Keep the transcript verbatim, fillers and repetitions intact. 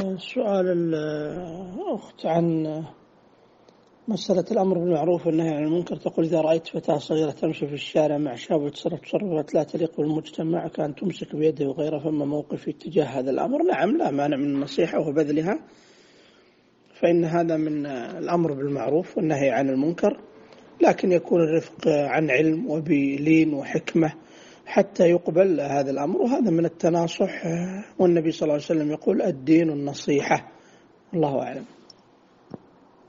سؤال الأخت عن مسألة الأمر بالمعروف والنهي عن المنكر. تقول: إذا رأيت فتاة صغيرة تمشي في الشارع مع شاب وتصرف تصرفات لا تليق بالمجتمع كان تمسك بيده وغيره، فما موقفي تجاه هذا الأمر؟ نعم، لا مانع من النصيحة وبذلها، فإن هذا من الأمر بالمعروف والنهي عن المنكر، لكن يكون الرفق عن علم وبلين وحكمة حتى يقبل هذا الأمر، وهذا من التناصح، والنبي صلى الله عليه وسلم يقول: الدين النصيحة. الله أعلم.